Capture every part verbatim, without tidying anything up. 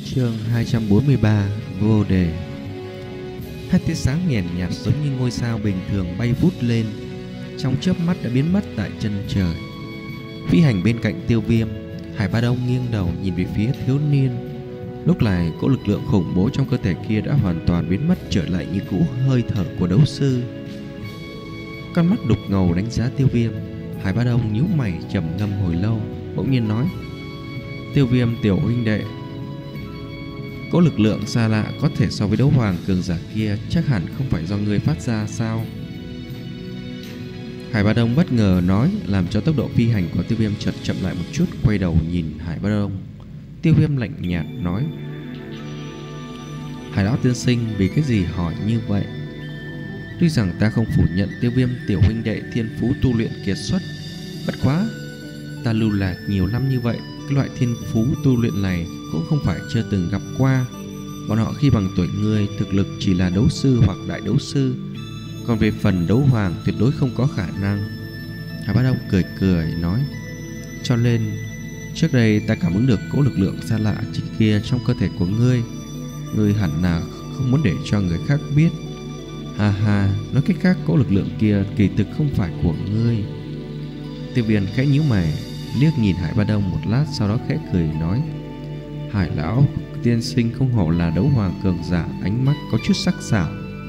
Chương hai trăm bốn mươi ba. Vô đề. Hai tia sáng nhàn nhạt giống như ngôi sao bình thường bay vút lên, trong chớp mắt đã biến mất tại chân trời. Phi hành bên cạnh Tiêu Viêm, Hải Ba Đông nghiêng đầu nhìn về phía thiếu niên. Lúc này cỗ lực lượng khủng bố trong cơ thể kia đã hoàn toàn biến mất, trở lại như cũ hơi thở của đấu sư. Con mắt đục ngầu đánh giá Tiêu Viêm, Hải Ba Đông nhíu mày trầm ngâm hồi lâu, bỗng nhiên nói: Tiêu Viêm tiểu huynh đệ, cỗ lực lượng xa lạ có thể so với đấu hoàng cường giả kia chắc hẳn không phải do ngươi phát ra sao? Hải Ba Đông bất ngờ nói, làm cho tốc độ phi hành của Tiêu Viêm chợt chậm lại một chút, quay đầu nhìn Hải Ba Đông. Tiêu Viêm lạnh nhạt nói: Hải lão tiên sinh vì cái gì hỏi như vậy? Tuy rằng ta không phủ nhận Tiêu Viêm tiểu huynh đệ thiên phú tu luyện kiệt xuất, bất quá ta lưu lạc nhiều năm như vậy, cái loại thiên phú tu luyện này cũng không phải chưa từng gặp qua. Bọn họ khi bằng tuổi ngươi thực lực chỉ là đấu sư hoặc đại đấu sư, còn về phần đấu hoàng tuyệt đối không có khả năng. Hải Bá Đông cười cười nói: Cho nên trước đây ta cảm ứng được cỗ lực lượng xa lạ trước kia trong cơ thể của ngươi. Ngươi hẳn là không muốn để cho người khác biết. Ha ha, nói cách khác, cỗ lực lượng kia kỳ thực không phải của ngươi. Tiêu Viêm khẽ nhíu mày, liếc nhìn Hải Ba Đông một lát, sau đó khẽ cười nói: Hải lão tiên sinh không hổ là đấu hoàng cường giả, ánh mắt có chút sắc sảo.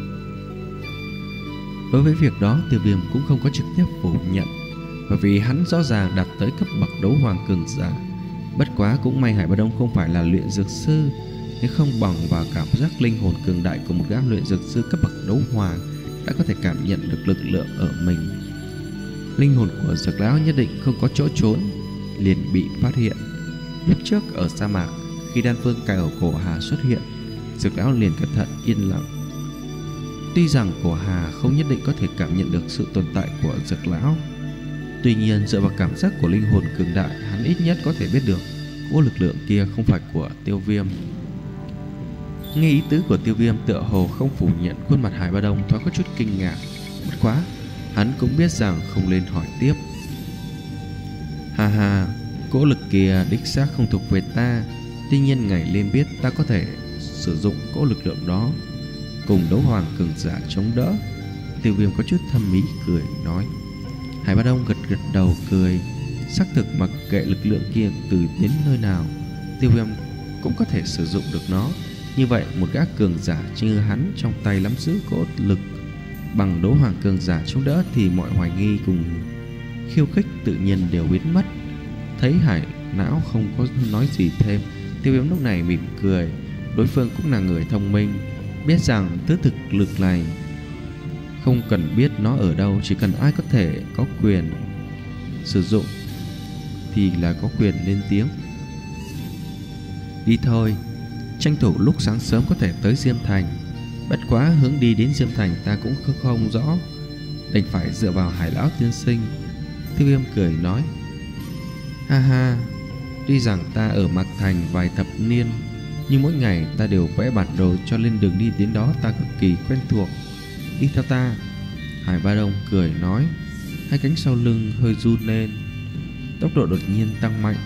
Đối với việc đó, Tiêu Viêm cũng không có trực tiếp phủ nhận, bởi vì hắn rõ ràng đạt tới cấp bậc đấu hoàng cường giả. Bất quá cũng may Hải Ba Đông không phải là luyện dược sư, nếu không bằng vào cảm giác linh hồn cường đại của một gã luyện dược sư cấp bậc đấu hoàng đã có thể cảm nhận được lực lượng ở mình. Linh hồn của Dược lão nhất định không có chỗ trốn, liền bị phát hiện. Lúc trước ở sa mạc, khi đan phương cài ở cổ Hà xuất hiện, Dược lão liền cẩn thận yên lặng. Tuy rằng cổ Hà không nhất định có thể cảm nhận được sự tồn tại của Dược lão, tuy nhiên dựa vào cảm giác của linh hồn cường đại, hắn ít nhất có thể biết được cỗ lực lượng kia không phải của Tiêu Viêm. Nghe ý tứ của Tiêu Viêm tựa hồ không phủ nhận, khuôn mặt Hải Ba Đông thoáng có chút kinh ngạc. Bất quá hắn cũng biết rằng không nên hỏi tiếp. Ha ha, cỗ lực kia đích xác không thuộc về ta, tuy nhiên ngài nên biết ta có thể sử dụng cỗ lực lượng đó cùng đấu hoàng cường giả chống đỡ. Tiêu Viêm có chút thâm ý cười nói. Hải Ba Đông gật gật đầu cười, xác thực mặc kệ lực lượng kia từ đến nơi nào, Tiêu Viêm cũng có thể sử dụng được nó. Như vậy một gã cường giả như hắn trong tay nắm giữ cỗ lực bằng đấu hoàng cường giả chống đỡ thì mọi hoài nghi cùng khiêu khích tự nhiên đều biến mất. Thấy Hải não không có nói gì thêm, Tiêu Viêm lúc này mỉm cười. Đối phương cũng là người thông minh, biết rằng thứ thực lực này không cần biết nó ở đâu, chỉ cần ai có thể có quyền sử dụng thì là có quyền lên tiếng. Đi thôi, tranh thủ lúc sáng sớm có thể tới Diêm Thành. Bất quá hướng đi đến Diêm Thành ta cũng không rõ, đành phải dựa vào Hải lão tiên sinh. Tiêu Viêm cười nói: Ha ha, tuy rằng ta ở Mạc Thành vài thập niên, nhưng mỗi ngày ta đều vẽ bản đồ, cho lên đường đi đến đó ta cực kỳ quen thuộc. Đi theo ta. Hải Ba Đông cười nói, hai cánh sau lưng hơi run lên, tốc độ đột nhiên tăng mạnh.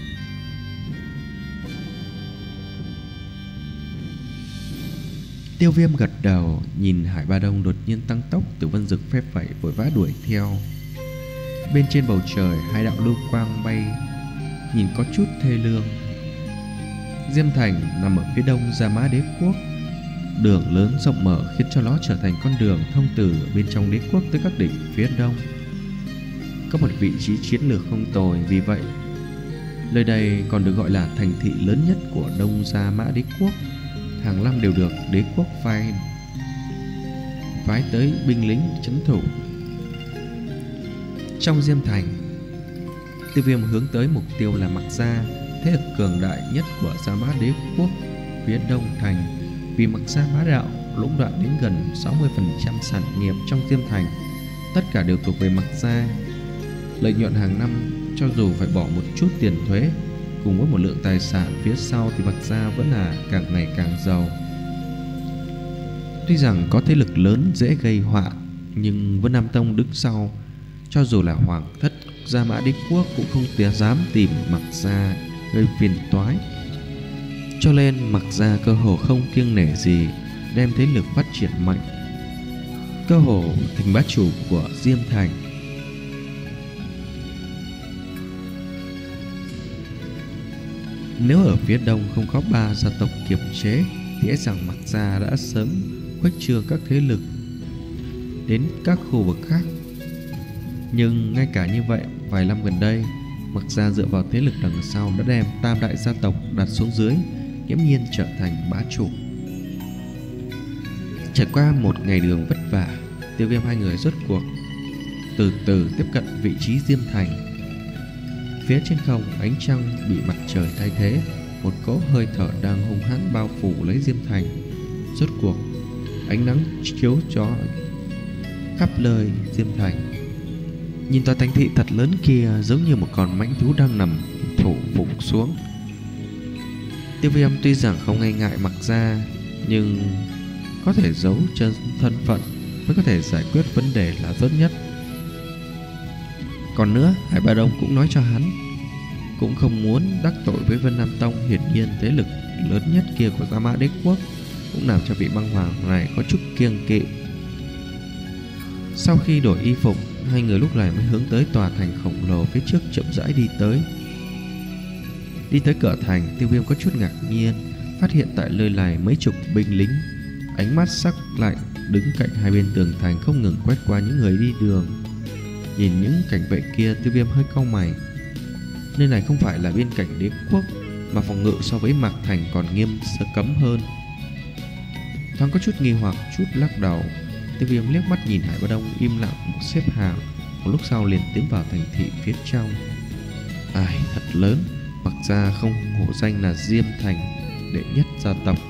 Tiêu Viêm gật đầu, nhìn Hải Ba Đông đột nhiên tăng tốc, Tử Vân Dực phép phẩy vội vã đuổi theo. Bên trên bầu trời, hai đạo lưu quang bay, nhìn có chút thê lương. Diêm Thành nằm ở phía đông Gia Mã Đế quốc, đường lớn rộng mở khiến cho nó trở thành con đường thông từ bên trong đế quốc tới các đỉnh phía đông. Có một vị trí chiến lược không tồi, vì vậy nơi đây còn được gọi là thành thị lớn nhất của Đông Gia Mã Đế quốc. Hàng năm đều được đế quốc phái phái tới binh lính trấn thủ. Trong Diêm Thành, Tiêu Viêm hướng tới mục tiêu là Mạc Gia, thế lực cường đại nhất của Gia Mã Đế quốc phía đông thành. Vì Mạc Gia bá đạo lũng đoạn đến gần sáu mươi phần trăm sản nghiệp trong Diêm Thành, tất cả đều thuộc về Mạc Gia. Lợi nhuận hàng năm cho dù phải bỏ một chút tiền thuế cùng với một lượng tài sản phía sau thì Mạc Gia vẫn là càng ngày càng giàu. Tuy rằng có thế lực lớn dễ gây họa, nhưng Vân Nam Tông đứng sau, cho dù là hoàng thất Gia Mã Đế quốc cũng không dám tìm Mạc Gia gây phiền toái. Cho nên Mặc Gia cơ hồ không kiêng nể gì đem thế lực phát triển mạnh, cơ hồ thành bá chủ của Diêm Thành. Nếu ở phía đông không có ba gia tộc kiềm chế thì e rằng Mặc Gia đã sớm khuếch trương các thế lực đến các khu vực khác. Nhưng ngay cả như vậy, vài năm gần đây, Mặc Gia dựa vào thế lực đằng sau đã đem tam đại gia tộc đặt xuống dưới, nghiễm nhiên trở thành bá chủ. Trải qua một ngày đường vất vả, Tiêu Viêm hai người rốt cuộc từ từ tiếp cận vị trí Diêm Thành. Phía trên không, ánh trăng bị mặt trời thay thế, một cỗ hơi thở đang hung hãn bao phủ lấy Diêm Thành. Rốt cuộc, ánh nắng chiếu cho khắp nơi Diêm Thành. Nhìn tòa thành thị thật lớn kia giống như một con mãnh thú đang nằm thủ phục xuống. Tiêu Viêm tuy rằng không ngây ngại Mặc Gia, nhưng có thể giấu chân thân phận mới có thể giải quyết vấn đề là tốt nhất. Còn nữa, Hải Ba Đông cũng nói cho hắn, cũng không muốn đắc tội với Vân Nam Tông. Hiển nhiên thế lực lớn nhất kia của Gia Mã Đế Quốc cũng làm cho vị băng hoàng này có chút kiêng kỵ. Sau khi đổi y phục, hai người lúc này mới hướng tới tòa thành khổng lồ phía trước chậm rãi đi tới. Đi tới cửa thành, Tiêu Viêm có chút ngạc nhiên phát hiện tại nơi này mấy chục binh lính, ánh mắt sắc lạnh đứng cạnh hai bên tường thành không ngừng quét qua những người đi đường. Nhìn những cảnh vệ kia, Tiêu Viêm hơi cau mày. Nơi này không phải là biên cảnh đế quốc, mà phòng ngự so với Mạc Thành còn nghiêm sơ cấm hơn. Thoáng có chút nghi hoặc, chút lắc đầu, Tiêu Viêm liếc mắt nhìn Hải Ba Đông im lặng một xếp hàng, một lúc sau liền tiến vào thành thị phía trong. Ai thật lớn, Mặc Gia không hổ danh là Diêm Thành đệ nhất gia tộc.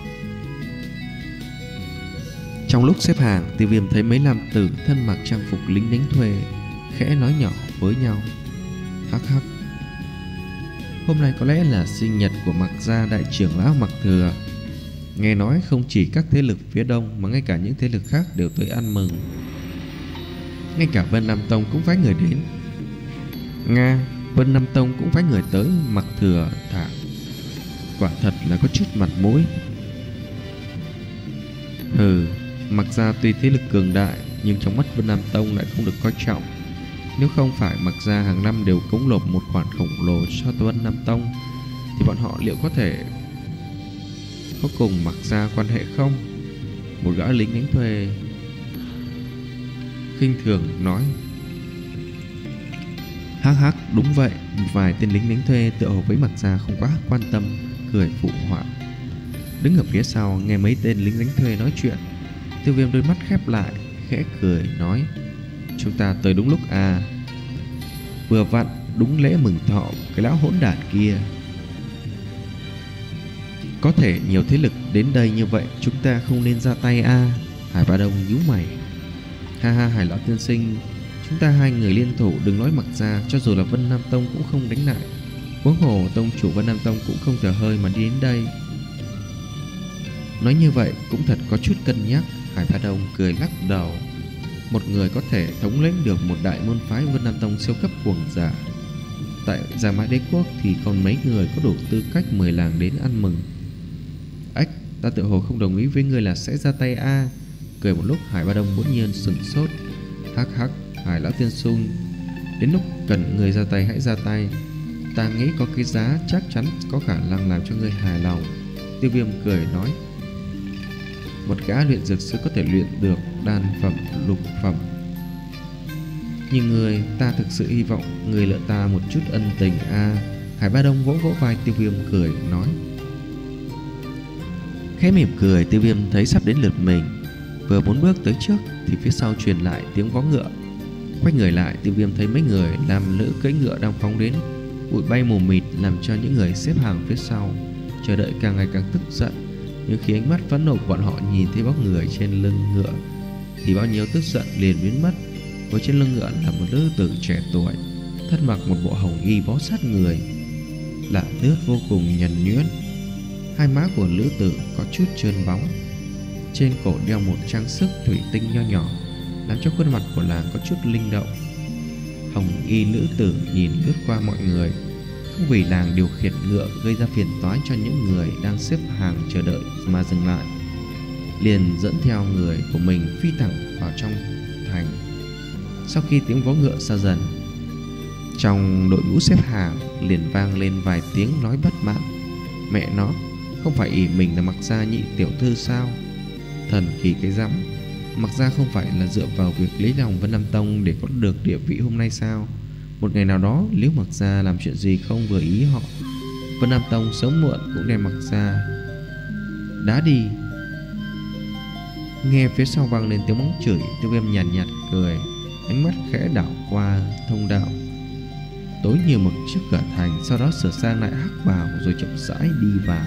Trong lúc xếp hàng, Tiêu Viêm thấy mấy nam tử thân mặc trang phục lính đánh thuê khẽ nói nhỏ với nhau. Hắc hắc, hôm nay có lẽ là sinh nhật của Mặc Gia đại trưởng lão Mặc Thừa. Nghe nói không chỉ các thế lực phía đông mà ngay cả những thế lực khác đều tới ăn mừng. Ngay cả Vân Nam Tông cũng phái người đến. Nga, Vân Nam Tông cũng phái người tới Mặc Thừa thả. Quả thật là có chút mặt mũi. Hừ, Mặc Gia tuy thế lực cường đại, nhưng trong mắt Vân Nam Tông lại không được coi trọng. Nếu không phải Mặc Gia hàng năm đều cống nộp một khoản khổng lồ cho Vân Nam Tông, thì bọn họ liệu có thể có cùng Mặc Gia quan hệ không? Một gã lính đánh thuê khinh thường nói. Hắc hắc, đúng vậy. Vài tên lính đánh thuê tựa hồ với Mặc Gia không quá quan tâm, cười phụ họa. Đứng ở phía sau nghe mấy tên lính đánh thuê nói chuyện, Tiêu Viêm đôi mắt khép lại, khẽ cười nói: chúng ta tới đúng lúc à, vừa vặn đúng lễ mừng thọ cái lão hỗn đản kia. Có thể nhiều thế lực đến đây như vậy, chúng ta không nên ra tay à? Hải Ba Đông nhíu mày. Ha ha, Hải lão tiên sinh, chúng ta hai người liên thủ, đừng nói Mặc Gia, cho dù là Vân Nam Tông cũng không đánh lại. Huống hồ tông chủ Vân Nam Tông cũng không thở hơi mà đi đến đây. Nói như vậy cũng thật có chút cân nhắc. Hải Ba Đông cười lắc đầu. Một người có thể thống lĩnh được một đại môn phái Vân Nam Tông siêu cấp cuồng giả, tại Gia Mã Đế Quốc thì còn mấy người có đủ tư cách mời làng đến ăn mừng. Ách, ta tự hồ không đồng ý với ngươi là sẽ ra tay a. À. Cười một lúc, Hải Ba Đông bỗng nhiên sửng sốt. Hắc hắc, Hải lão tiên sung, đến lúc cần người ra tay hãy ra tay. Ta nghĩ có cái giá chắc chắn có khả năng làm cho ngươi hài lòng. Tiêu Viêm cười nói. Một gã luyện dược sư có thể luyện được đan phẩm, lục phẩm. Nhưng người, ta thực sự hy vọng người lợi ta một chút ân tình a. À. Hải Ba Đông vỗ vỗ vai Tiêu Viêm cười nói. Khẽ mỉm cười, Tiêu Viêm thấy sắp đến lượt mình, vừa muốn bước tới trước thì phía sau truyền lại tiếng vó ngựa. Quay người lại, Tiêu Viêm thấy mấy người nam nữ cưỡi ngựa đang phóng đến. Bụi bay mù mịt làm cho những người xếp hàng phía sau chờ đợi càng ngày càng tức giận. Nhưng khi ánh mắt phẫn nộ của bọn họ nhìn thấy bóng người trên lưng ngựa thì bao nhiêu tức giận liền biến mất. Với trên lưng ngựa là một nữ tử trẻ tuổi, thân mặc một bộ hồng y bó sát người, lạ lướt vô cùng nhuần nhuyễn. Hai má của nữ tử có chút trơn bóng, trên cổ đeo một trang sức thủy tinh nho nhỏ, làm cho khuôn mặt của nàng có chút linh động. Hồng y nữ tử nhìn lướt qua mọi người, không vì làng điều khiển ngựa gây ra phiền toái cho những người đang xếp hàng chờ đợi mà dừng lại, liền dẫn theo người của mình phi thẳng vào trong thành. Sau khi tiếng vó ngựa xa dần, trong đội ngũ xếp hàng liền vang lên vài tiếng nói bất mãn. Mẹ nó, không phải ỷ mình là Mặc Gia nhị tiểu thư sao? Thần kỳ cái rắm. Mặc Gia không phải là dựa vào việc lấy lòng Vân Nam Tông để có được địa vị hôm nay sao? Một ngày nào đó nếu Mặc Gia làm chuyện gì không vừa ý họ, Vân Nam Tông sớm muộn cũng đem Mặc Gia đá đi. Nghe phía sau vang lên tiếng mắng chửi, Tiêu Viêm nhàn nhạt, nhạt cười, ánh mắt khẽ đảo qua thông đạo tối như mực trước cửa thành, sau đó sửa sang lại hắc bào rồi chậm rãi đi vào.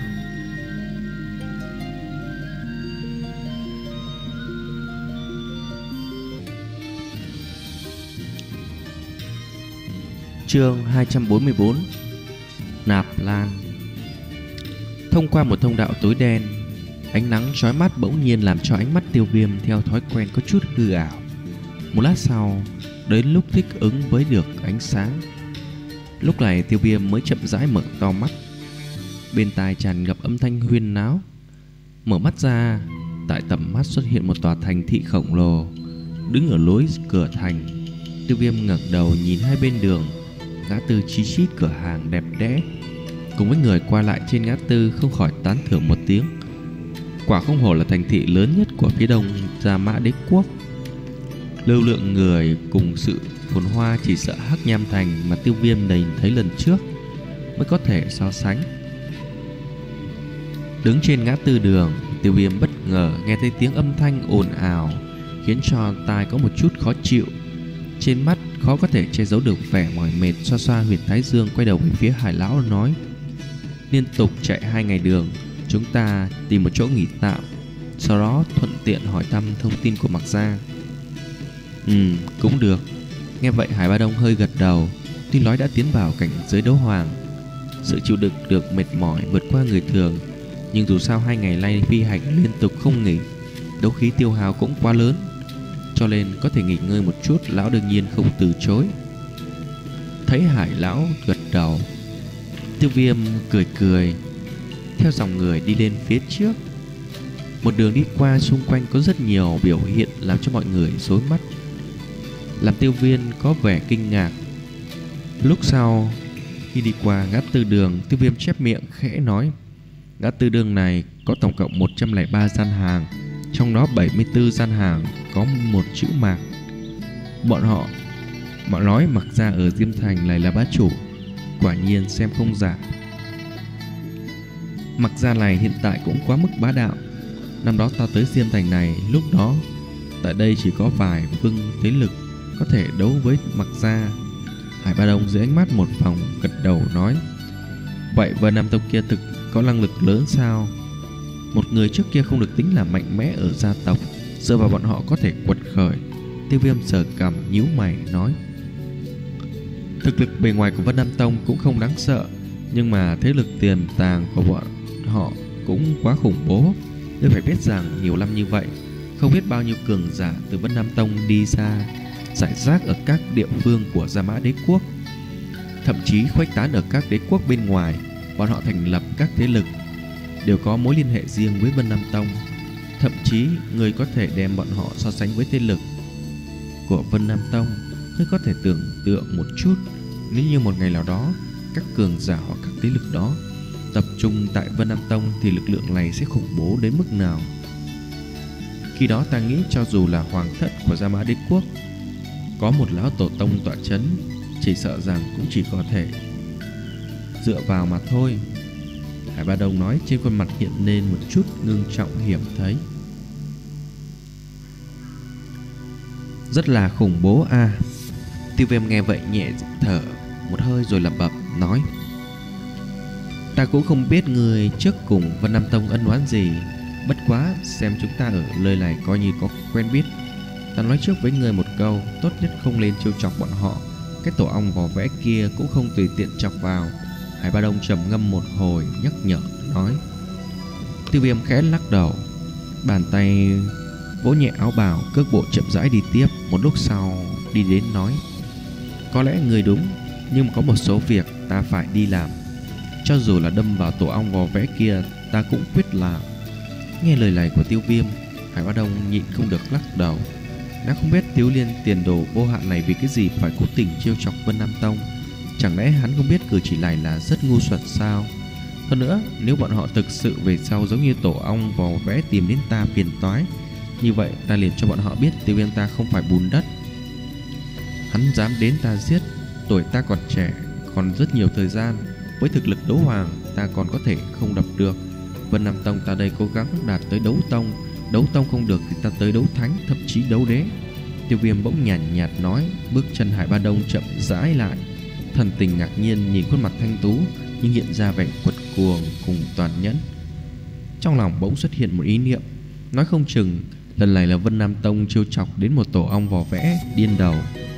Chương hai trăm bốn mươi bốn. Nạp Lan. Thông qua một thông đạo tối đen, ánh nắng chói mắt bỗng nhiên làm cho ánh mắt Tiêu Viêm theo thói quen có chút hư ảo. Một lát sau, đến lúc thích ứng với được ánh sáng, lúc này Tiêu Viêm mới chậm rãi mở to mắt. Bên tai tràn ngập âm thanh huyên náo. Mở mắt ra, tại tầm mắt xuất hiện một tòa thành thị khổng lồ đứng ở lối cửa thành. Tiêu Viêm ngẩng đầu nhìn hai bên đường, ngã tư chí chít cửa hàng đẹp đẽ, cùng với người qua lại trên ngã tư, không khỏi tán thưởng một tiếng. Quả không hổ là thành thị lớn nhất của phía đông Gia Mã Đế quốc. Lưu lượng người cùng sự phồn hoa chỉ sợ Hắc Nham Thành mà Tiêu Viêm nhìn thấy lần trước mới có thể so sánh. Đứng trên ngã tư đường, Tiêu Viêm bất ngờ nghe thấy tiếng âm thanh ồn ào khiến cho tai có một chút khó chịu. Trên mắt khó có thể che giấu được vẻ mỏi mệt, xoa xoa huyệt thái dương, quay đầu về phía Hải lão nói: liên tục chạy hai ngày đường, chúng ta tìm một chỗ nghỉ tạm, sau đó thuận tiện hỏi thăm thông tin của Mặc Gia. Ừ, cũng được. Nghe vậy Hải Ba Đông hơi gật đầu. Tuy nói đã tiến vào cảnh giới đấu hoàng, sự chịu đựng được mệt mỏi vượt qua người thường, nhưng dù sao hai ngày nay phi hành liên tục không nghỉ, đấu khí tiêu hao cũng quá lớn, cho nên có thể nghỉ ngơi một chút, lão đương nhiên không từ chối. Thấy Hải lão gật đầu, Tiêu Viêm cười cười theo dòng người đi lên phía trước. Một đường đi qua, xung quanh có rất nhiều biểu hiện làm cho mọi người rối mắt, làm Tiêu Viêm có vẻ kinh ngạc. Lúc sau khi đi qua ngã tư đường, Tiêu Viêm chép miệng khẽ nói: ngã tư đường này có tổng cộng một trăm lẻ ba gian hàng, trong đó bảy mươi tư gian hàng có một chữ Mạc. Bọn họ Bọn nói Mặc Gia ở Diêm Thành này là bá chủ, quả nhiên xem không giả. Mặc Gia này hiện tại cũng quá mức bá đạo. Năm đó ta tới Diêm Thành này, lúc đó tại đây chỉ có vài vương thế lực có thể đấu với Mặc Gia. Hải Ba Đông dưới ánh mắt một vòng gật đầu nói: vậy Vân Nam Tông kia thực có năng lực lớn sao? Một người trước kia không được tính là mạnh mẽ ở gia tộc, dựa vào bọn họ có thể quật khởi. Tiêu Viêm sờ cằm nhíu mày nói: thực lực bề ngoài của Vân Nam Tông cũng không đáng sợ, nhưng mà thế lực tiềm tàng của bọn họ cũng quá khủng bố. Ngươi phải biết rằng nhiều năm như vậy, không biết bao nhiêu cường giả từ Vân Nam Tông đi ra, rải rác ở các địa phương của Gia Mã Đế quốc, thậm chí khuếch tán ở các đế quốc bên ngoài. Bọn họ thành lập các thế lực đều có mối liên hệ riêng với Vân Nam Tông. Thậm chí người có thể đem bọn họ so sánh với thế lực của Vân Nam Tông. Ngươi có thể tưởng tượng một chút, nếu như một ngày nào đó các cường giả hoặc các thế lực đó tập trung tại Vân Nam Tông thì lực lượng này sẽ khủng bố đến mức nào. Khi đó ta nghĩ cho dù là hoàng thất của Gia Mã Đế quốc có một lão tổ tông tọa chấn, chỉ sợ rằng cũng chỉ có thể dựa vào mà thôi. Hải Ba Đông nói, trên khuôn mặt hiện lên một chút ngưng trọng hiểm thấy. Rất là khủng bố a. À. Tiêu Viêm nghe vậy nhẹ thở một hơi rồi lẩm bẩm nói: ta cũng không biết người trước cùng Vân Nam Tông ân oán gì, bất quá xem chúng ta ở nơi này coi như có quen biết. Ta nói trước với người một câu, tốt nhất không nên trêu chọc bọn họ. Cái tổ ong vỏ vẽ kia cũng không tùy tiện chọc vào. Hải Ba Đông trầm ngâm một hồi nhắc nhở nói. Tiêu Viêm khẽ lắc đầu, bàn tay vỗ nhẹ áo bào, cước bộ chậm rãi đi tiếp. Một lúc sau đi đến nói: có lẽ người đúng, Nhưng có một số việc ta phải đi làm. Cho dù là đâm vào tổ ong vò vẽ kia, ta cũng quyết làm. Nghe lời này của Tiêu Viêm, Hải Bá Đông nhịn không được lắc đầu. Đã không biết Tiếu Liên tiền đồ vô hạn này vì cái gì phải cố tình trêu chọc Vân Nam Tông. Chẳng lẽ hắn không biết cử chỉ này là rất ngu xuẩn sao? Hơn nữa, nếu bọn họ thực sự về sau giống như tổ ong vò vẽ tìm đến ta phiền toái, như vậy ta liền cho bọn họ biết Tiêu Viêm ta không phải bùn đất. Hắn dám đến ta giết. Tuổi ta còn trẻ, còn rất nhiều thời gian. Với thực lực đấu hoàng, ta còn có thể không đập được. Vân Nam Tông ta đây cố gắng đạt tới đấu tông, đấu tông không được thì ta tới đấu thánh, thậm chí đấu đế. Tiêu Viêm bỗng nhàn nhạt, nhạt nói, bước chân Hải Ba Đông chậm rãi lại. Thần tình ngạc nhiên nhìn khuôn mặt thanh tú, nhưng hiện ra vẻ quật cuồng cùng toàn nhẫn. Trong lòng bỗng xuất hiện một ý niệm, nói không chừng lần này là Vân Nam Tông trêu chọc đến một tổ ong vò vẽ điên đầu.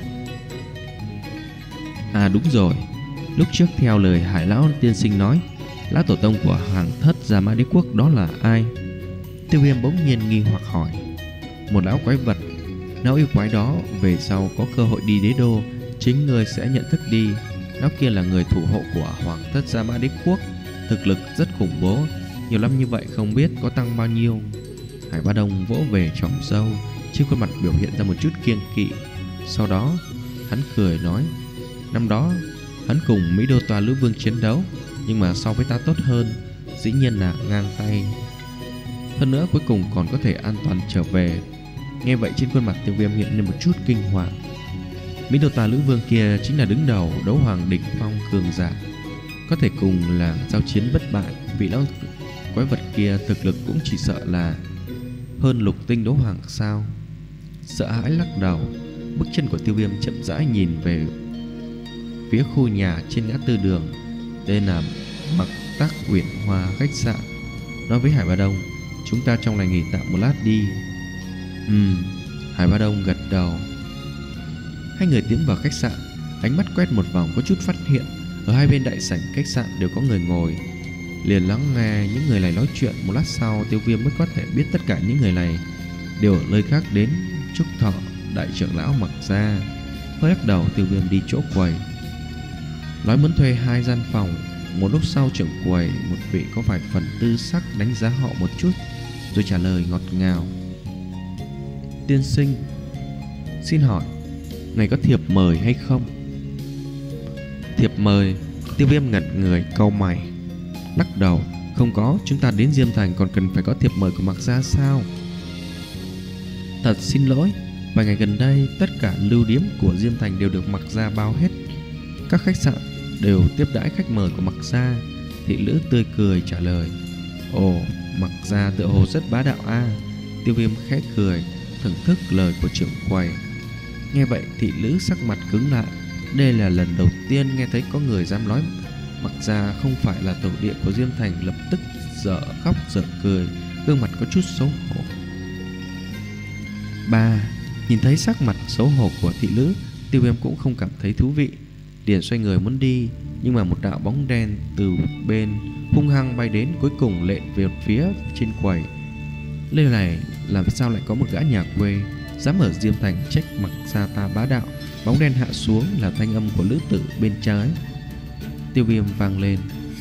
À đúng rồi, lúc trước theo lời Hải lão tiên sinh nói, lão tổ tông của Hoàng thất Gia Mã Đế quốc đó là ai? Tiêu Viêm bỗng nhiên nghi hoặc hỏi. Một lão quái vật. Lão yêu quái đó về sau có cơ hội đi đế đô, chính người sẽ nhận thức đi. Lão kia là người thủ hộ của Hoàng thất Gia Mã Đế quốc, thực lực rất khủng bố. Nhiều năm như vậy không biết có tăng bao nhiêu. Hải Bá Đông vỗ về tròm râu, trên khuôn mặt biểu hiện ra một chút kiêng kỵ. Sau đó hắn cười nói, năm đó hắn cùng Mỹ Đô Tòa Lữ Vương chiến đấu, nhưng mà so với ta tốt hơn, dĩ nhiên là ngang tay. Hơn nữa cuối cùng còn có thể an toàn trở về. Nghe vậy trên khuôn mặt Tiêu Viêm hiện lên một chút kinh hoàng. Mỹ Đô Tòa Lữ Vương kia chính là đứng đầu đấu hoàng đỉnh phong cường giả, có thể cùng là giao chiến bất bại. Vị lão quái vật kia thực lực cũng chỉ sợ là hơn lục tinh đấu hoàng sao? Sợ hãi lắc đầu, bước chân của Tiêu Viêm chậm rãi nhìn về phía khu nhà trên ngã tư đường. Đây là Mặc Tác Uyển Hoa khách sạn. Nói với Hải Bá Đông, chúng ta trong này nghỉ tạm một lát đi. Ừm, Hải Bá Đông gật đầu. Hai người tiến vào khách sạn, ánh mắt quét một vòng có chút phát hiện ở hai bên đại sảnh khách sạn đều có người ngồi. Liền lắng nghe những người này nói chuyện. Một lát sau Tiêu Viêm mới có thể biết tất cả những người này đều ở nơi khác đến chúc thọ đại trưởng lão Mặc Gia. Hơi lắc đầu, Tiêu Viêm đi chỗ quầy, nói muốn thuê hai gian phòng. Một lúc sau trưởng quầy, một vị có vài phần tư sắc, đánh giá họ một chút rồi trả lời ngọt ngào. Tiên sinh, xin hỏi ngài có thiệp mời hay không? Thiệp mời? Tiêu Viêm ngẩn người cau mày, lắc đầu, không có. Chúng ta đến Diêm Thành còn cần phải có thiệp mời của Mặc Gia sao? Thật xin lỗi, vài ngày gần đây tất cả lưu điếm của Diêm Thành đều được Mặc Gia bao hết. Các khách sạn đều tiếp đãi khách mời của Mặc Gia. Thị Lữ tươi cười trả lời. Ồ, Mặc Gia tựa hồ rất bá đạo a. À. Tiêu Viêm khẽ cười, thưởng thức lời của trưởng quầy. Nghe vậy Thị Lữ sắc mặt cứng lại. Đây là lần đầu tiên nghe thấy có người dám nói Mặc Gia không phải là tổ địa của Diêm Thành. Lập tức dở khóc dở cười, gương mặt có chút xấu hổ. Ba, nhìn thấy sắc mặt xấu hổ của Thị Lữ, Tiêu Viêm cũng không cảm thấy thú vị, liền xoay người muốn đi. Nhưng mà một đạo bóng đen từ bên hung hăng bay đến, cuối cùng lện về phía trên quầy. Nơi này làm sao lại có một gã nhà quê dám ở Diêm Thành trách Mặc Gia ta bá đạo? Bóng đen hạ xuống là thanh âm của lữ tử bên trái. Tiêu Viêm vang lên.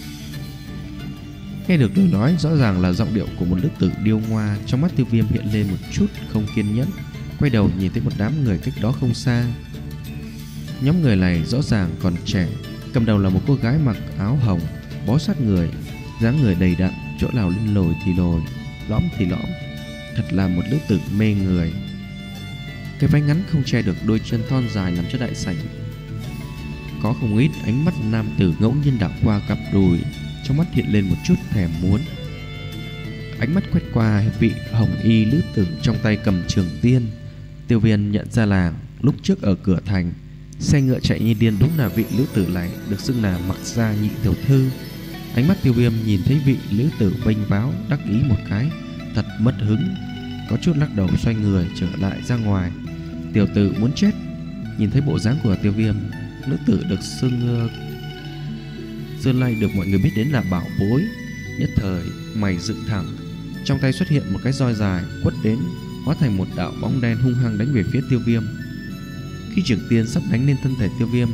Nghe được lời nói rõ ràng là giọng điệu của một lữ tử điêu ngoa. Trong mắt Tiêu Viêm hiện lên một chút không kiên nhẫn, quay đầu nhìn thấy một đám người cách đó không xa. Nhóm người này rõ ràng còn trẻ, cầm đầu là một cô gái mặc áo hồng, bó sát người, dáng người đầy đặn, chỗ nào lên lồi thì lồi, lõm thì lõm, thật là một lữ tử mê người. Cái váy ngắn không che được đôi chân thon dài nằm cho đại sảnh. Có không ít ánh mắt nam tử ngẫu nhiên đảo qua cặp đùi, trong mắt hiện lên một chút thèm muốn. Ánh mắt quét qua vị hồng y lữ tử trong tay cầm trường tiên. Tiêu Viêm nhận ra là lúc trước ở cửa thành, xe ngựa chạy như điên, đúng là vị lữ tử này được xưng là Mặc Gia nhị tiểu thư. Ánh mắt Tiêu Viêm nhìn thấy vị lữ tử vênh váo đắc ý một cái, thật mất hứng, có chút lắc đầu xoay người trở lại ra ngoài. Tiểu tử muốn chết. Nhìn thấy bộ dáng của Tiêu Viêm, nữ tử được xưng uh, Sơn Lai được mọi người biết đến là bảo bối, nhất thời mày dựng thẳng, trong tay xuất hiện một cái roi dài quất đến, hóa thành một đạo bóng đen hung hăng đánh về phía Tiêu Viêm. Khi trường tiên sắp đánh lên thân thể Tiêu Viêm,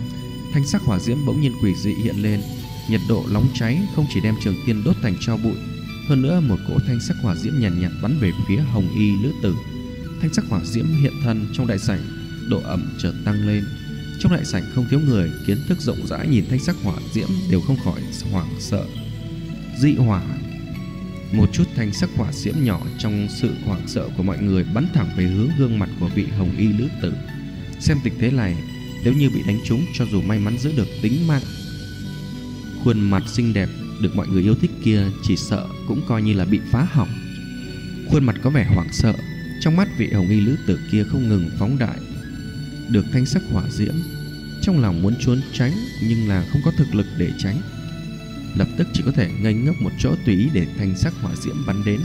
Thanh sắc hỏa diễm bỗng nhiên quỷ dị hiện lên, nhiệt độ nóng cháy không chỉ đem Trường Tiên đốt thành tro bụi, hơn nữa một cỗ thanh sắc hỏa diễm nhàn nhạt, nhạt bắn về phía Hồng Y Lữ Tử. Thanh sắc hỏa diễm hiện thân trong đại sảnh, độ ẩm chợt tăng lên. Trong đại sảnh không thiếu người kiến thức rộng rãi, nhìn thanh sắc hỏa diễm đều không khỏi hoảng sợ. Dị hỏa. Một chút thanh sắc hỏa diễm nhỏ trong sự hoảng sợ của mọi người bắn thẳng về hướng gương mặt của vị Hồng Y Lữ Tử. Xem tình thế này, nếu như bị đánh trúng, cho dù may mắn giữ được tính mạng, khuôn mặt xinh đẹp được mọi người yêu thích kia chỉ sợ cũng coi như là bị phá hỏng. Khuôn mặt có vẻ hoảng sợ, trong mắt vị Hồng Y Lữ Tử kia không ngừng phóng đại. Được thanh sắc hỏa diễm, trong lòng muốn trốn tránh nhưng là không có thực lực để tránh, lập tức chỉ có thể ngây ngốc một chỗ tùy ý để thanh sắc hỏa diễm bắn đến.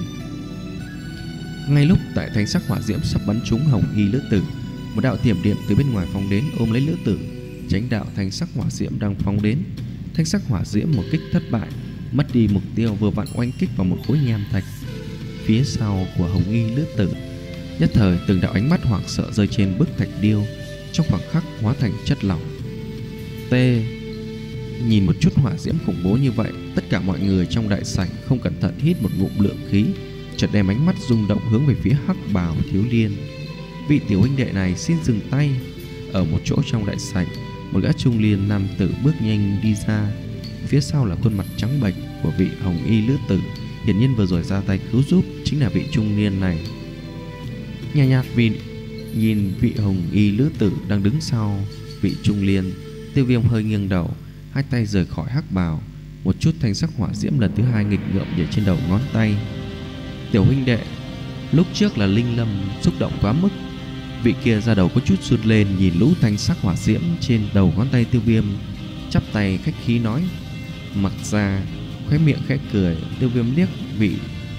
Ngay lúc tại thanh sắc hỏa diễm sắp bắn trúng Hồng Y Lữ Tử, một đạo thiểm điện từ bên ngoài phóng đến ôm lấy Lữ Tử, tránh đạo thanh sắc hỏa diễm đang phóng đến. Thanh sắc hỏa diễm một kích thất bại, mất đi mục tiêu, vừa vặn oanh kích vào một khối nham thạch phía sau của Hồng Y Lữ Tử. Nhất thời từng đạo ánh mắt hoảng sợ rơi trên bức thạch điêu, trong khoảng khắc hóa thành chất lỏng. T. Nhìn một chút hỏa diễm khủng bố như vậy, tất cả mọi người trong đại sảnh không cẩn thận hít một ngụm lượng khí, chợt đem ánh mắt rung động hướng về phía hắc bào thiếu liên. Vị tiểu huynh đệ này xin dừng tay. Ở một chỗ trong đại sảnh, một gã trung niên nam tử bước nhanh đi ra, phía sau là khuôn mặt trắng bệch của vị Hồng Y Lữ Tử. Hiển nhiên vừa rồi ra tay cứu giúp chính là vị trung niên này. Nhạt nhạt vì nhìn vị Hồng Y Lữ Tử đang đứng sau vị trung niên, Tiêu Viêm hơi nghiêng đầu, hai tay rời khỏi hắc bào. Một chút thanh sắc hỏa diễm lần thứ hai nghịch ngợm để trên đầu ngón tay. Tiểu huynh đệ, lúc trước là Linh Lâm xúc động quá mức. Vị kia ra đầu có chút run lên, nhìn lũ thanh sắc hỏa diễm trên đầu ngón tay Tiêu Viêm, chắp tay khách khí nói. Mặc ra khóe miệng khẽ cười. Tiêu Viêm liếc vị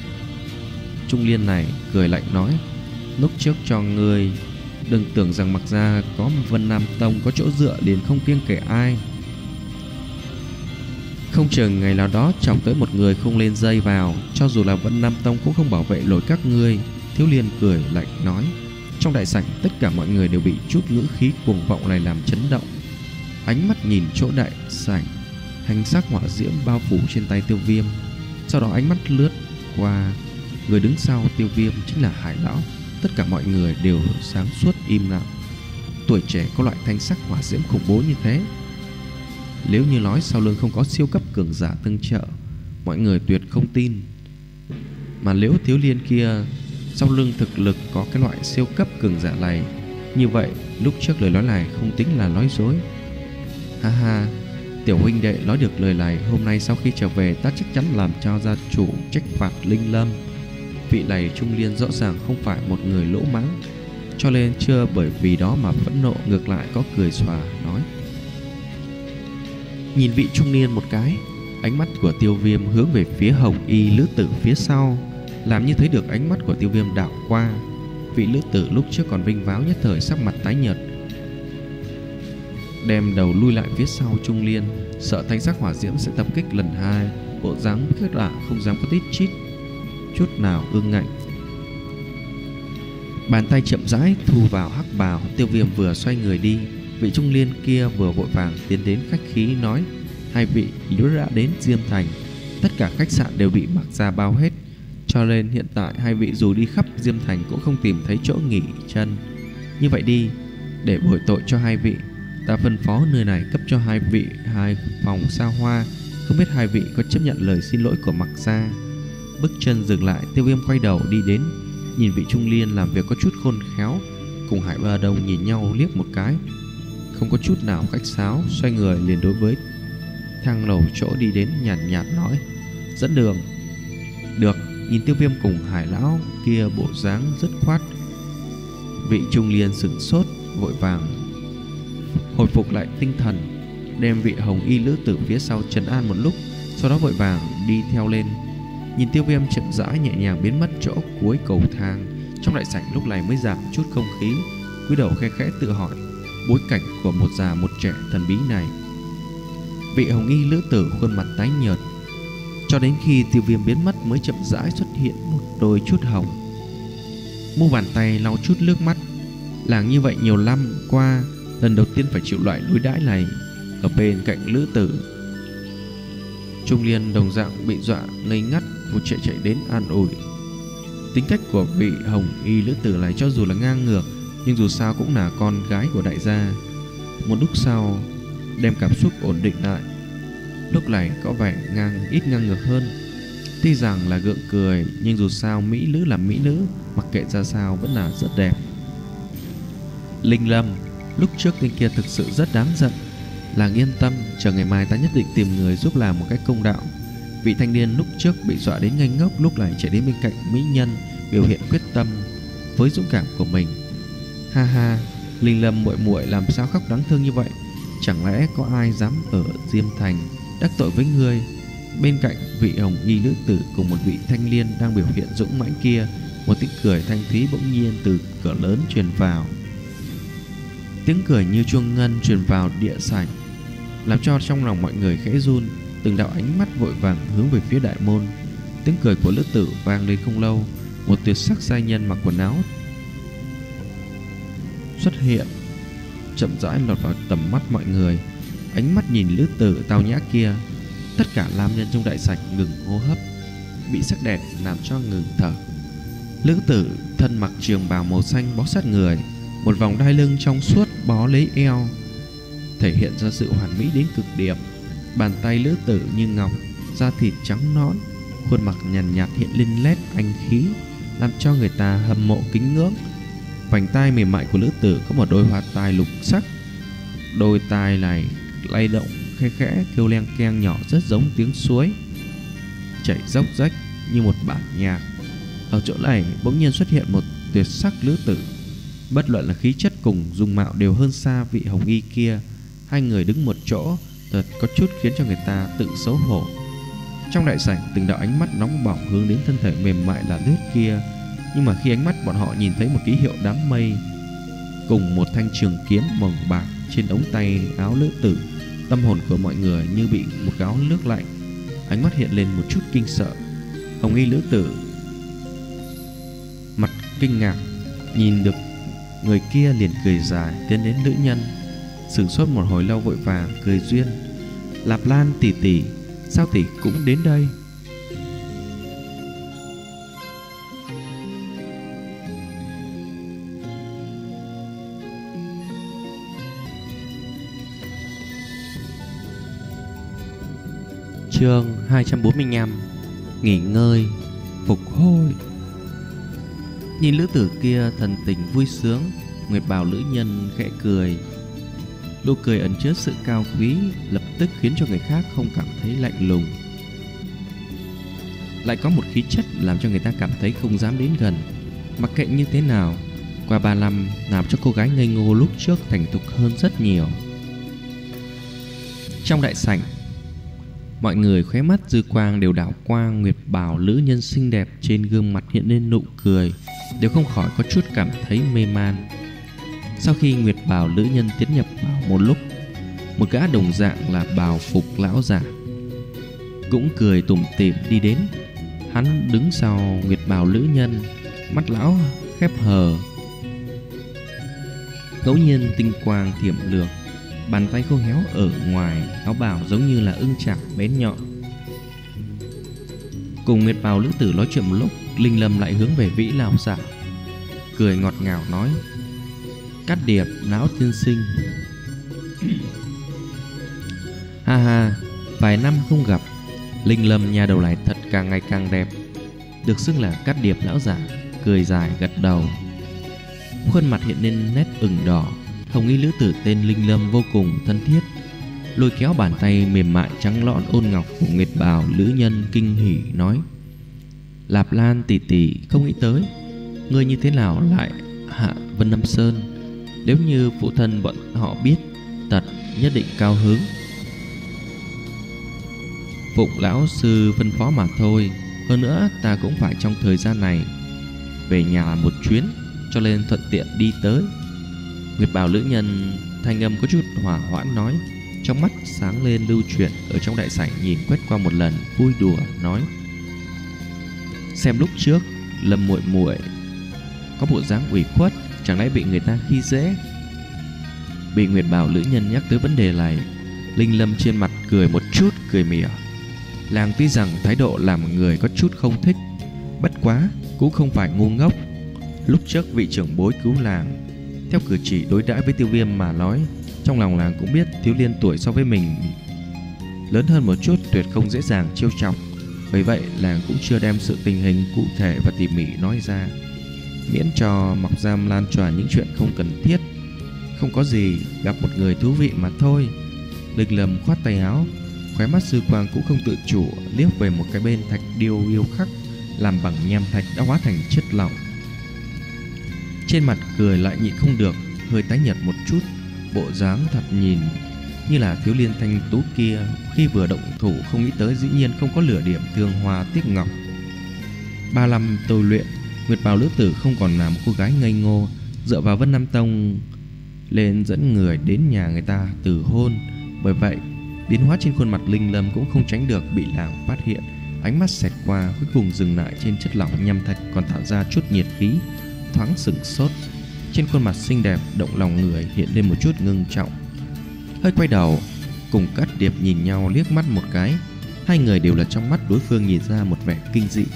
trung niên này, cười lạnh nói: lúc trước cho ngươi, đừng tưởng rằng Mặc ra có Vân Nam Tông có chỗ dựa liền không kiêng kể ai. Không chừng ngày nào đó chọc tới một người không lên dây vào, cho dù là Vân Nam Tông cũng không bảo vệ nổi các ngươi. Thiếu liên cười lạnh nói. Trong đại sảnh tất cả mọi người đều bị chút ngữ khí cuồng vọng này làm chấn động. Ánh mắt nhìn chỗ đại sảnh, thanh sắc hỏa diễm bao phủ trên tay Tiêu Viêm. Sau đó ánh mắt lướt qua người đứng sau Tiêu Viêm, chính là Hải Lão. Tất cả mọi người đều sáng suốt im lặng. Tuổi trẻ có loại thanh sắc hỏa diễm khủng bố như thế, nếu như nói sau lưng không có siêu cấp cường giả tương trợ, mọi người tuyệt không tin. Mà nếu thiếu liên kia sau lưng thực lực có cái loại siêu cấp cường giả này, như vậy lúc trước lời nói này không tính là nói dối. Ha ha, tiểu huynh đệ nói được lời này, hôm nay sau khi trở về ta chắc chắn làm cho gia chủ trách phạt Linh Lâm. Vị này trung niên rõ ràng không phải một người lỗ mãng, cho nên chưa bởi vì đó mà phẫn nộ, ngược lại có cười xòa nói. Nhìn vị trung niên một cái, ánh mắt của Tiêu Viêm hướng về phía Hồng Y Lữ Tử phía sau, làm như thấy được ánh mắt của Tiêu Viêm đảo qua. Vị Lữ Tử lúc trước còn vinh váo, nhất thời sắc mặt tái nhợt, đem đầu lui lại phía sau trung niên, sợ thanh sắc hỏa diễm sẽ tập kích lần hai, bộ dáng khiếp lạ không dám có tít chít chút nào ương ngạnh. Bàn tay chậm rãi thu vào hắc bào. Tiêu Viêm vừa xoay người đi, vị trung niên kia vừa vội vàng tiến đến khách khí nói: hai vị nếu đã đến Diêm Thành, tất cả khách sạn đều bị Mặc ra bao hết, cho nên hiện tại hai vị dù đi khắp Diêm Thành cũng không tìm thấy chỗ nghỉ chân. Như vậy đi, để bồi tội cho hai vị, ta phân phó nơi này cấp cho hai vị hai phòng xa hoa, không biết hai vị có chấp nhận lời xin lỗi của Mặc ra. Bước chân dừng lại, Tiêu Viêm quay đầu đi đến, nhìn vị trung niên làm việc có chút khôn khéo, cùng Hải Ba Đông nhìn nhau liếc một cái, không có chút nào khách sáo, xoay người liền đối với thang lầu chỗ đi đến, nhàn nhạt, nhạt nói: dẫn đường. Được. Nhìn Tiêu Viêm cùng Hải Lão kia bộ dáng rất khoát, vị trung niên sửng sốt, vội vàng hồi phục lại tinh thần, đem vị Hồng Y Lữ Tử phía sau trấn an một lúc, sau đó vội vàng đi theo lên. Nhìn Tiêu Viêm chậm rãi nhẹ nhàng biến mất chỗ cuối cầu thang, trong đại sảnh lúc này mới giảm chút không khí, cúi đầu khe khẽ tự hỏi bối cảnh của một già một trẻ thần bí này. Vị Hồng Y Lữ Tử khuôn mặt tái nhợt, cho đến khi Tiêu Viêm biến mất mới chậm rãi xuất hiện một đôi chút hồng. Mu bàn tay lau chút nước mắt, làng như vậy nhiều năm qua lần đầu tiên phải chịu loại đối đãi này, ở bên cạnh Lữ Tử. Trung Liên đồng dạng bị dọa ngây ngắt, vội chạy chạy đến an ủi. Tính cách của vị hồng y Lữ Tử này cho dù là ngang ngược, nhưng dù sao cũng là con gái của đại gia. Một lúc sau đem cảm xúc ổn định lại, lúc này có vẻ ngang ít ngang ngược hơn. Tuy rằng là gượng cười, nhưng dù sao mỹ nữ là mỹ nữ, mặc kệ ra sao vẫn là rất đẹp. Linh Lâm, lúc trước tên kia thực sự rất đáng giận. Làng yên tâm, chờ ngày mai ta nhất định tìm người giúp làm một cách công đạo. Vị thanh niên lúc trước bị dọa đến ngây ngốc, lúc này chạy đến bên cạnh mỹ nhân, biểu hiện quyết tâm với dũng cảm của mình. Ha ha, Linh Lâm muội muội làm sao khóc đáng thương như vậy? Chẳng lẽ có ai dám ở Diêm Thành đắc tội với ngươi? Bên cạnh vị hồng y nữ tử cùng một vị thanh niên đang biểu hiện dũng mãnh kia, một tiếng cười thanh thúy bỗng nhiên từ cửa lớn truyền vào. Tiếng cười như chuông ngân truyền vào địa sảnh, làm cho trong lòng mọi người khẽ run. Từng đạo ánh mắt vội vàng hướng về phía đại môn. Tiếng cười của Lữ Tử vang lên không lâu, một tuyệt sắc giai nhân mặc quần áo xuất hiện, chậm rãi lọt vào tầm mắt mọi người. Ánh mắt nhìn Lữ Tử tao nhã kia, tất cả nam nhân trong đại sảnh ngừng hô hấp, bị sắc đẹp làm cho ngừng thở. Lữ Tử thân mặc trường bào màu xanh bó sát người, một vòng đai lưng trong suốt bó lấy eo, thể hiện ra sự hoàn mỹ đến cực điểm. Bàn tay Lữ Tử như ngọc, da thịt trắng nõn, khuôn mặt nhàn nhạt, nhạt hiện lên nét anh khí, làm cho người ta hâm mộ kính ngưỡng. Vành tai mềm mại của Lữ Tử có một đôi hoa tai lục sắc, đôi tai này lay động khe khẽ, kêu leng keng nhỏ rất giống tiếng suối chảy róc rách như một bản nhạc. Ở chỗ này bỗng nhiên xuất hiện một tuyệt sắc Lữ Tử, bất luận là khí chất cùng dung mạo đều hơn xa vị hồng y kia. Hai người đứng một chỗ thật có chút khiến cho người ta tự xấu hổ. Trong đại sảnh, từng đạo ánh mắt nóng bỏng hướng đến thân thể mềm mại là lướt kia. Nhưng mà khi ánh mắt bọn họ nhìn thấy một ký hiệu đám mây cùng một thanh trường kiếm màu bạc trên ống tay áo Lữ Tử, tâm hồn của mọi người như bị một gáo nước lạnh, ánh mắt hiện lên một chút kinh sợ. Hồng y Lữ Tử mặt kinh ngạc nhìn được người kia, liền cười dài tiến đến nữ nhân, sửng sốt một hồi lâu vội vàng cười duyên: Lạp Lan tỷ tỷ, sao tỷ cũng đến đây? Chương hai trăm bốn mươi lăm: Nghỉ ngơi, phục hồi. Nhìn Lữ Tử kia thần tình vui sướng, Nguyệt Bào nữ nhân khẽ cười. Nụ cười ẩn chứa sự cao quý, lập tức khiến cho người khác không cảm thấy lạnh lùng, lại có một khí chất làm cho người ta cảm thấy không dám đến gần. Mặc kệ như thế nào, qua ba năm làm cho cô gái ngây ngô lúc trước thành thục hơn rất nhiều. Trong đại sảnh, mọi người khóe mắt dư quang đều đảo qua Nguyệt Bào nữ nhân xinh đẹp, trên gương mặt hiện lên nụ cười, đều không khỏi có chút cảm thấy mê man. Sau khi Nguyệt Bào nữ nhân tiến nhập vào một lúc, một gã đồng dạng là bào phục lão giả cũng cười tủm tỉm đi đến. Hắn đứng sau Nguyệt Bào nữ nhân, mắt lão khép hờ, ngẫu nhiên tinh quang thiểm lược, bàn tay khô héo ở ngoài áo bào giống như là ưng chảo bén nhọn. Cùng Nguyệt Bào nữ tử nói chuyện một lúc, Linh Lâm lại hướng về Vĩ lão giả, cười ngọt ngào nói: Cát Điệp lão tiên sinh, ha ha, vài năm không gặp, Linh Lâm nhà đầu này thật càng ngày càng đẹp. Được xưng là Cát Điệp lão giả cười dài gật đầu, khuôn mặt hiện lên nét ửng đỏ. Hồng y nữ tử tên Linh Lâm vô cùng thân thiết, lôi kéo bàn tay mềm mại trắng nõn ôn ngọc của Nguyệt Bào nữ nhân, kinh hỉ nói: Lạp Lan tỷ tỷ, không nghĩ tới ngươi như thế nào lại hạ Vân Nam Sơn. Nếu như phụ thân bọn họ biết, thật nhất định cao hứng. Phụng lão sư phân phó mà thôi. Hơn nữa ta cũng phải trong thời gian này về nhà một chuyến, cho nên thuận tiện đi tới. Nguyệt Bào nữ nhân thanh âm có chút hỏa hoãn nói, trong mắt sáng lên lưu chuyển. Ở trong đại sảnh nhìn quét qua một lần, vui đùa nói: Xem lúc trước Lâm muội muội có bộ dáng ủy khuất, chẳng lẽ bị người ta khi dễ? Bị Nguyệt Bào nữ nhân nhắc tới vấn đề này, Linh Lâm trên mặt cười một chút, cười mỉa. Làng tuy rằng thái độ làm người có chút không thích, bất quá cũng không phải ngu ngốc. Lúc trước vị trưởng bối cứu làng, theo cử chỉ đối đãi với Tiêu Viêm mà nói, trong lòng làng cũng biết Thiếu Liên tuổi so với mình lớn hơn một chút tuyệt không dễ dàng trêu chọc. Bởi vậy làng cũng chưa đem sự tình hình cụ thể và tỉ mỉ nói ra, miễn cho mọc giam lan truyền những chuyện không cần thiết. Không có gì, gặp một người thú vị mà thôi. Linh Lâm khoát tay áo, khóe mắt dư quang cũng không tự chủ liếc về một cái bên thạch điêu yêu khắc làm bằng nham thạch đã hóa thành chất lỏng. Trên mặt cười lại nhịn không được, hơi tái nhợt một chút, bộ dáng thật nhìn như là Thiếu Liên thanh tú kia khi vừa động thủ không nghĩ tới dĩ nhiên không có lửa điểm thương hoa tiếc ngọc. Ba năm tôi luyện, Nguyệt Bào Lữ Tử không còn là một cô gái ngây ngô dựa vào Vân Nam Tông lên dẫn người đến nhà người ta từ hôn. Bởi vậy biến hóa trên khuôn mặt Linh Lâm cũng không tránh được bị làng phát hiện. Ánh mắt xẹt qua cuối cùng dừng lại trên chất lỏng nham thạch còn thả ra chút nhiệt khí, thoáng sửng sốt. Trên khuôn mặt xinh đẹp động lòng người hiện lên một chút ngưng trọng, hơi quay đầu cùng Cát Điệp nhìn nhau liếc mắt một cái. Hai người đều là trong mắt đối phương nhìn ra một vẻ kinh dị.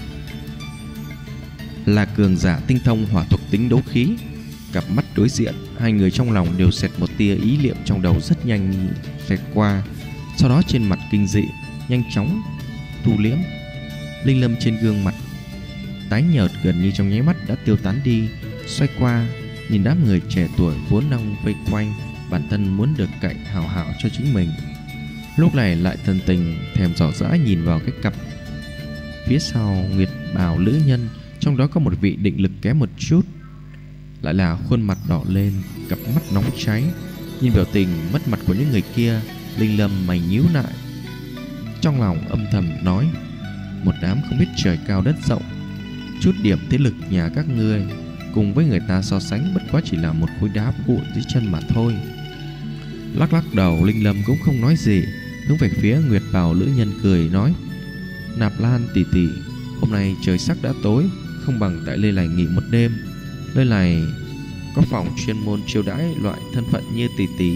Là cường giả tinh thông hỏa thuộc tính đấu khí. Cặp mắt đối diện, hai người trong lòng đều xẹt một tia ý niệm trong đầu rất nhanh xẹt qua, sau đó trên mặt kinh dị nhanh chóng thu liễm. Linh Lâm trên gương mặt tái nhợt gần như trong nháy mắt đã tiêu tán đi, xoay qua nhìn đám người trẻ tuổi vốn đang vây quanh, bản thân muốn được cạnh hào hảo cho chính mình. Lúc này lại thần tình thèm dò dãi nhìn vào cái cặp phía sau Nguyệt Bào Lữ Nhân, trong đó có một vị định lực kém một chút, lại là khuôn mặt đỏ lên, cặp mắt nóng cháy. Nhìn biểu tình mất mặt của những người kia, Linh Lâm mày nhíu lại, trong lòng âm thầm nói: một đám không biết trời cao đất rộng, chút điểm thế lực nhà các ngươi cùng với người ta so sánh bất quá chỉ là một khối đá vụn dưới chân mà thôi. Lắc lắc đầu, Linh Lâm cũng không nói gì, hướng về phía Nguyệt Bào Lữ Nhân cười nói: Nạp Lan tỷ tỷ, hôm nay trời sắc đã tối, không bằng tại Lê Lài nghỉ một đêm. Nơi này có phòng chuyên môn chiêu đãi loại thân phận như tỷ tỷ.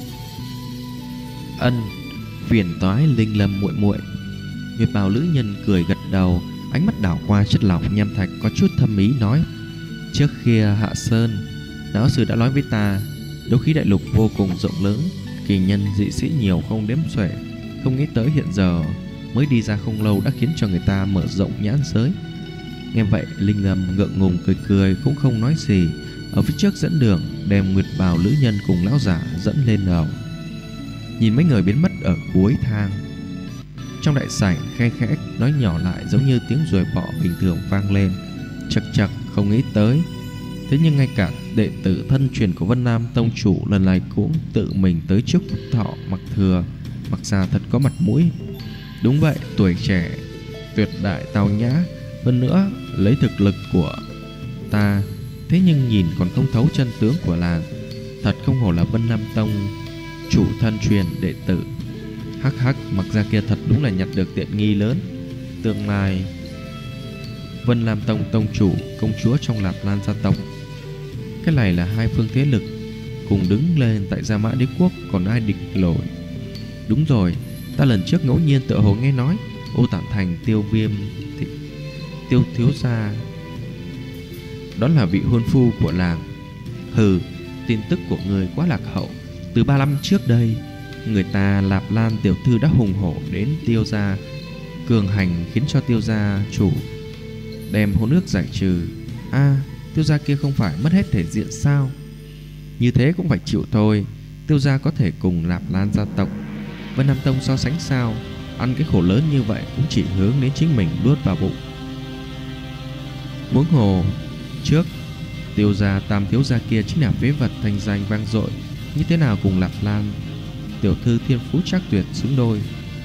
Ân, phiền toái Linh Lâm muội muội. Nguyệt Bào Lữ Nhân cười gật đầu, ánh mắt đảo qua chất lỏng nham thạch có chút thâm ý nói: trước kia Hạ Sơn lão sư đã nói với ta, đấu khí đại lục vô cùng rộng lớn, kỳ nhân dị sĩ nhiều không đếm xuể, không nghĩ tới hiện giờ mới đi ra không lâu đã khiến cho người ta mở rộng nhãn giới. Nghe vậy, Linh Lâm ngượng ngùng cười cười cũng không nói gì, ở phía trước dẫn đường đem Nguyệt Bào Lữ Nhân cùng lão giả dẫn lên lầu. Nhìn mấy người biến mất ở cuối thang, trong đại sảnh khe khẽ nói nhỏ lại giống như tiếng ruồi bọ bình thường vang lên: chật chật, không nghĩ tới, thế nhưng ngay cả đệ tử thân truyền của Vân Nam Tông chủ lần này cũng tự mình tới trước Phúc Thọ Mặc Thừa, mặc ra thật có mặt mũi. Đúng vậy, tuổi trẻ tuyệt đại tao nhã, hơn nữa lấy thực lực của ta, thế nhưng nhìn còn không thấu chân tướng của làng, thật không hổ là Vân Nam Tông chủ thân truyền đệ tử. Hắc hắc, mặc ra kia thật đúng là nhặt được tiện nghi lớn. Tương lai Vân Nam Tông tông chủ, công chúa trong Lạp Lan gia tộc, cái này là hai phương thế lực cùng đứng lên tại Gia Mã Đế quốc, còn ai địch nổi. Đúng rồi, ta lần trước ngẫu nhiên tựa hồ nghe nói Ô Tản Thành Tiêu Viêm thì Tiêu thiếu gia đó là vị hôn phu của làng. Hừ, tin tức của người quá lạc hậu. Từ ba năm trước đây, người ta Lạp Lan tiểu thư đã hùng hổ đến Tiêu gia cường hành, khiến cho Tiêu gia chủ đem hôn ước giải trừ. A, à, Tiêu gia kia không phải mất hết thể diện sao? Như thế cũng phải chịu thôi. Tiêu gia có thể cùng Lạp Lan gia tộc Vân Nam Tông so sánh sao? Ăn cái khổ lớn như vậy cũng chỉ hướng đến chính mình nuốt vào bụng. Huống hồ trước Tiêu gia tam thiếu gia kia chính là phế vật thành danh vang dội, như thế nào cùng Lạp Lan tiểu thư thiên phú chắc tuyệt xứng đôi.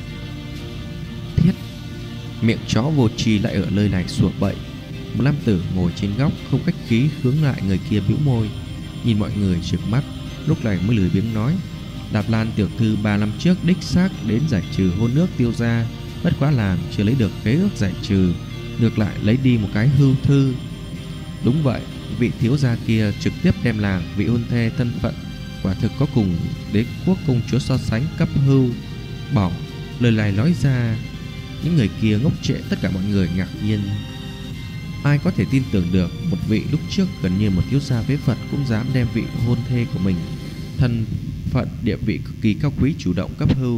Thiết, miệng chó vô tri lại ở nơi này sủa bậy. Một nam tử ngồi trên góc không khách khí hướng lại người kia bĩu môi, nhìn mọi người trừng mắt, lúc này mới lười biếng nói: Lạp Lan tiểu thư ba năm trước đích xác đến giải trừ hôn ước Tiêu gia, bất quá làng chưa lấy được khế ước giải trừ, ngược lại lấy đi một cái hưu thư. Đúng vậy, vị thiếu gia kia trực tiếp đem làng vị hôn thê thân phận quả thực có cùng đế quốc công chúa so sánh cấp hưu bỏng. Lời này nói ra, những người kia ngốc trệ, tất cả mọi người ngạc nhiên. Ai có thể tin tưởng được một vị lúc trước gần như một thiếu gia phế vật cũng dám đem vị hôn thê của mình, thân phận địa vị cực kỳ cao quý, chủ động cấp hưu.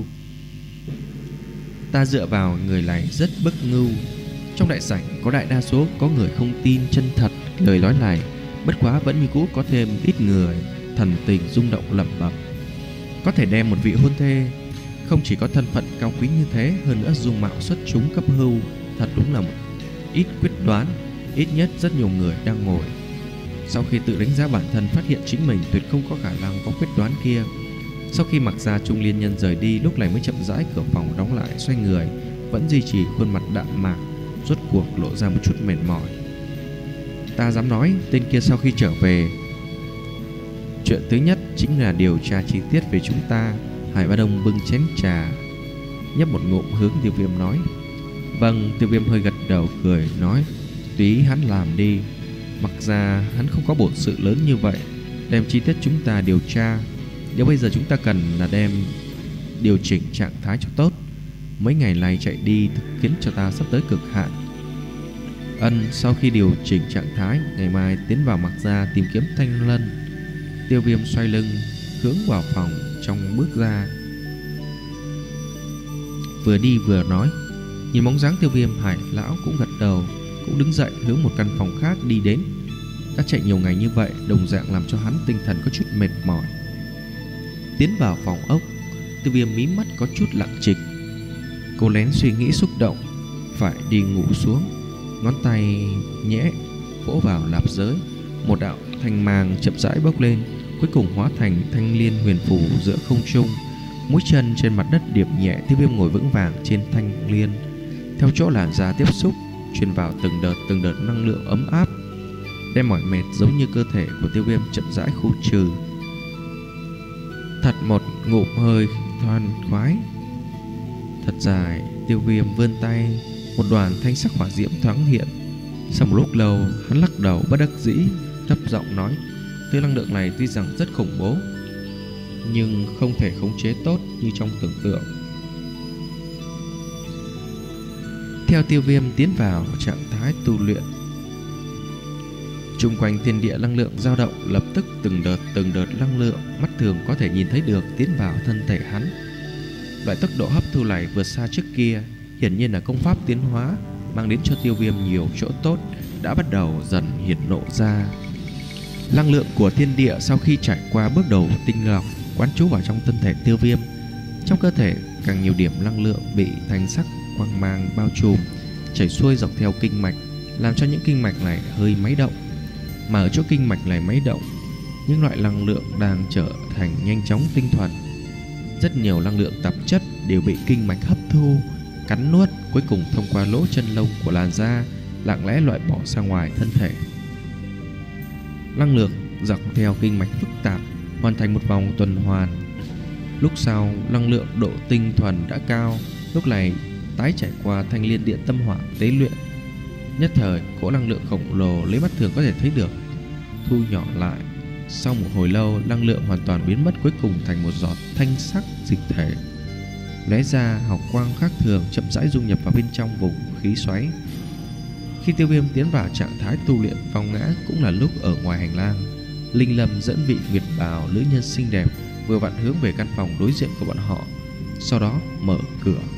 Ta dựa vào người này rất bất ngưu. Trong đại sảnh có đại đa số có người không tin chân thật lời nói này, bất quá vẫn như cũ có thêm ít người thần tình rung động lẩm bẩm. Có thể đem một vị hôn thê không chỉ có thân phận cao quý như thế, hơn nữa dung mạo xuất chúng cấp hưu, thật đúng là một ít quyết đoán. Ít nhất rất nhiều người đang ngồi, sau khi tự đánh giá bản thân, phát hiện chính mình tuyệt không có khả năng có quyết đoán kia. Sau khi mặc ra trung liên nhân rời đi, lúc này mới chậm rãi cửa phòng đóng lại, xoay người, vẫn duy trì khuôn mặt đạm mạc, rốt cuộc lộ ra một chút mệt mỏi. Ta dám nói, tên kia sau khi trở về, chuyện thứ nhất chính là điều tra chi tiết về chúng ta. Hải Ba Đông bưng chén trà, nhấp một ngụm hướng Tiêu Viêm nói. Vâng. Tiêu Viêm hơi gật đầu cười nói, tùy hắn làm đi. Mặc ra hắn không có bổn sự lớn như vậy, đem chi tiết chúng ta điều tra. Điều bây giờ chúng ta cần là đem điều chỉnh trạng thái cho tốt. Mấy ngày này chạy đi khiến cho ta sắp tới cực hạn. Ân. Sau khi điều chỉnh trạng thái, ngày mai tiến vào Mặc Gia tìm kiếm Thanh Lân. Tiêu Viêm xoay lưng hướng vào phòng trong bước ra, vừa đi vừa nói. Nhìn bóng dáng Tiêu Viêm, Hải lão cũng gật đầu, cũng đứng dậy hướng một căn phòng khác đi đến. Đã chạy nhiều ngày như vậy, đồng dạng làm cho hắn tinh thần có chút mệt mỏi. Tiến vào phòng ốc, Tiêu Viêm mí mắt có chút lặng trịch. Cô lén suy nghĩ xúc động, phải đi ngủ xuống, ngón tay nhẹ vỗ vào lạp giới. Một đạo thanh mang chậm rãi bốc lên, cuối cùng hóa thành thanh liên huyền phù giữa không trung. Mũi chân trên mặt đất điểm nhẹ, Tiêu Viêm ngồi vững vàng trên thanh liên. Theo chỗ làn da tiếp xúc, truyền vào từng đợt từng đợt năng lượng ấm áp, đem mỏi mệt giống như cơ thể của Tiêu Viêm chậm rãi khu trừ. Thật một ngụm hơi thoải khoái thật dài, Tiêu Viêm vươn tay, một đoàn thanh sắc hỏa diễm thoáng hiện. Sau một lúc lâu, hắn lắc đầu bất đắc dĩ, thấp giọng nói, thứ năng lượng này tuy rằng rất khủng bố, nhưng không thể khống chế tốt như trong tưởng tượng. Theo Tiêu Viêm tiến vào trạng thái tu luyện, chung quanh thiên địa năng lượng dao động, lập tức từng đợt từng đợt năng lượng mắt thường có thể nhìn thấy được tiến vào thân thể hắn. Loại tốc độ hấp thu này vượt xa trước kia, hiển nhiên là công pháp tiến hóa mang đến cho Tiêu Viêm nhiều chỗ tốt đã bắt đầu dần hiện lộ ra. Năng lượng của thiên địa sau khi trải qua bước đầu tinh lọc, quán trú vào trong thân thể Tiêu Viêm, trong cơ thể càng nhiều điểm năng lượng bị thanh sắc quang mang bao trùm, chảy xuôi dọc theo kinh mạch, làm cho những kinh mạch này hơi máy động. Mà ở chỗ kinh mạch này máy động, những loại năng lượng đang trở thành nhanh chóng tinh thuần. Rất nhiều năng lượng tạp chất đều bị kinh mạch hấp thu, cắn nuốt, cuối cùng thông qua lỗ chân lông của làn da lặng lẽ loại bỏ ra ngoài thân thể. Năng lượng dọc theo kinh mạch phức tạp, hoàn thành một vòng tuần hoàn. Lúc sau, năng lượng độ tinh thuần đã cao, lúc này tái trải qua thanh liên điện tâm hỏa tế luyện. Nhất thời, cỗ năng lượng khổng lồ lấy mắt thường có thể thấy được thu nhỏ lại. Sau một hồi lâu, năng lượng hoàn toàn biến mất, cuối cùng thành một giọt thanh sắc dịch thể, lóe ra hào quang khác thường, chậm rãi dung nhập vào bên trong vùng khí xoáy. Khi Tiêu Viêm tiến vào trạng thái tu luyện phong ngã, cũng là lúc ở ngoài hành lang, Linh Lâm dẫn vị nguyệt bào nữ nhân xinh đẹp vừa vặn hướng về căn phòng đối diện của bọn họ, sau đó mở cửa.